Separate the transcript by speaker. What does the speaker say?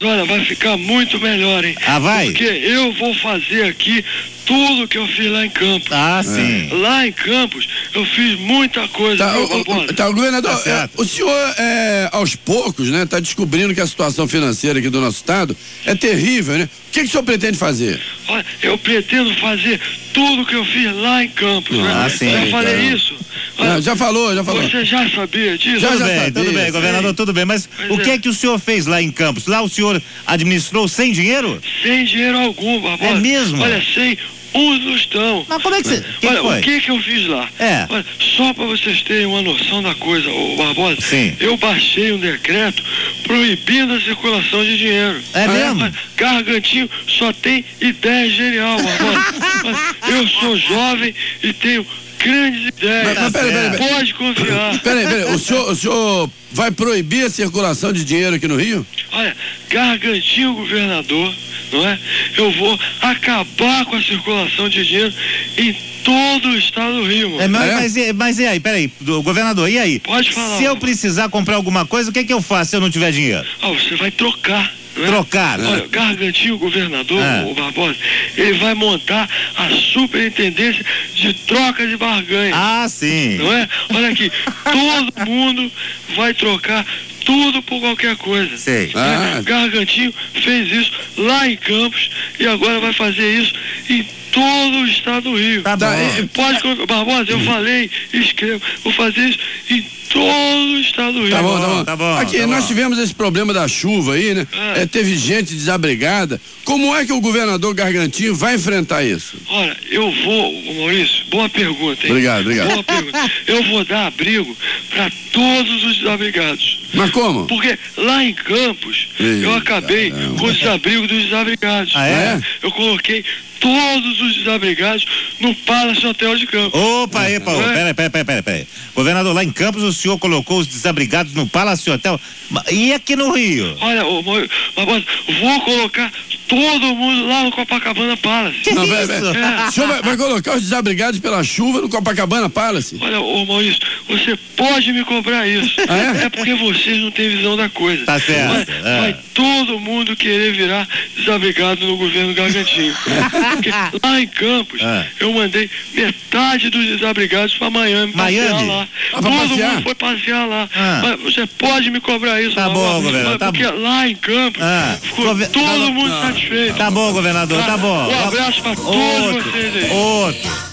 Speaker 1: Olha, vai ficar muito melhor, hein?
Speaker 2: Ah, vai?
Speaker 1: Porque eu vou fazer aqui tudo que eu fiz lá em Campos.
Speaker 2: Ah, sim.
Speaker 1: Lá em Campos, eu fiz muita coisa.
Speaker 2: Tá
Speaker 3: Governador,
Speaker 2: certo.
Speaker 3: o senhor, aos poucos, né, tá descobrindo que a situação financeira aqui do nosso estado é terrível, né? O que o senhor pretende fazer?
Speaker 1: Olha, eu pretendo fazer tudo que eu fiz lá em Campos, né?
Speaker 2: sim,
Speaker 1: Já falei isso. Olha,
Speaker 3: Já falou.
Speaker 1: Você já sabia disso?
Speaker 3: Já
Speaker 2: Tudo bem,
Speaker 3: sabia,
Speaker 2: tudo bem, governador, tudo bem. Mas
Speaker 1: Pois
Speaker 2: o que
Speaker 1: é.
Speaker 2: é que o senhor fez lá em Campos? Lá o senhor administrou sem dinheiro?
Speaker 1: Sem dinheiro algum, Barbosa.
Speaker 2: É mesmo?
Speaker 1: Olha, sem um tostão.
Speaker 2: Mas como é que você...
Speaker 1: Olha,
Speaker 2: foi?
Speaker 1: o que eu fiz lá?
Speaker 2: É.
Speaker 1: Olha, só para vocês terem uma noção da coisa, ô Barbosa,
Speaker 2: Sim.
Speaker 1: eu baixei um decreto proibindo a circulação de dinheiro.
Speaker 2: É mesmo?
Speaker 1: Olha, Gargantinho só tem ideia genial, Barbosa. Olha, eu sou jovem e tenho grandes ideias.
Speaker 3: Mas peraí.
Speaker 1: Pode confiar.
Speaker 3: Peraí, o senhor vai proibir a circulação de dinheiro aqui no Rio?
Speaker 1: Olha, Gargantinho governador, não é? Eu vou acabar com a circulação de dinheiro em todo o estado do Rio, mano.
Speaker 2: Mas e aí, peraí, governador, e aí?
Speaker 1: Pode falar.
Speaker 2: Se eu precisar comprar alguma coisa, o que é que eu faço se eu não tiver dinheiro?
Speaker 1: Você vai trocar. Não é?
Speaker 2: Trocar, né?
Speaker 1: Olha, Gargantinho, governador, o Barbosa, ele vai montar a superintendência de troca de barganha.
Speaker 2: Ah, sim.
Speaker 1: Não é? Olha aqui, todo mundo vai trocar tudo por qualquer coisa.
Speaker 2: Sei.
Speaker 1: Gargantinho fez isso lá em Campos e agora vai fazer isso em todo o estado do Rio.
Speaker 2: Tá bom.
Speaker 1: Pode, Barbosa, eu falei, escrevo, vou fazer isso em todo o estado do Rio.
Speaker 3: Tá bom. Aqui, nós tivemos esse problema da chuva aí, né? Teve gente desabrigada. Como é que o governador Gargantinho vai enfrentar isso?
Speaker 1: Olha, eu vou, Maurício, boa pergunta, hein?
Speaker 3: Obrigado.
Speaker 1: Boa pergunta. Eu vou dar abrigo para todos os desabrigados.
Speaker 3: Mas como?
Speaker 1: Porque lá em Campos, eu acabei com o desabrigo dos desabrigados.
Speaker 2: Ah, é?
Speaker 1: Eu coloquei todos os desabrigados no Palace Hotel de Campos.
Speaker 2: Opa, peraí. Governador, lá em Campos o senhor colocou os desabrigados no Palace Hotel. E aqui no Rio?
Speaker 1: Olha, Barbosa, vou colocar todo mundo lá no Copacabana Palace.
Speaker 3: Não, o senhor vai colocar os desabrigados pela chuva no Copacabana Palace?
Speaker 1: Olha, Maurício, você pode me cobrar isso.
Speaker 3: É
Speaker 1: porque vocês não têm visão da coisa.
Speaker 2: Tá certo.
Speaker 1: Vai todo mundo querer virar desabrigado no governo Gargantinho. Porque lá em Campos, eu mandei metade dos desabrigados para Miami passear lá. Todo mundo foi passear lá. Mas você pode me cobrar isso.
Speaker 2: Tá bom, governador.
Speaker 1: Porque lá em Campos ficou todo mundo satisfeito.
Speaker 2: Tá bom, governador, tá bom.
Speaker 1: Um abraço para todos vocês aí.
Speaker 2: Outro.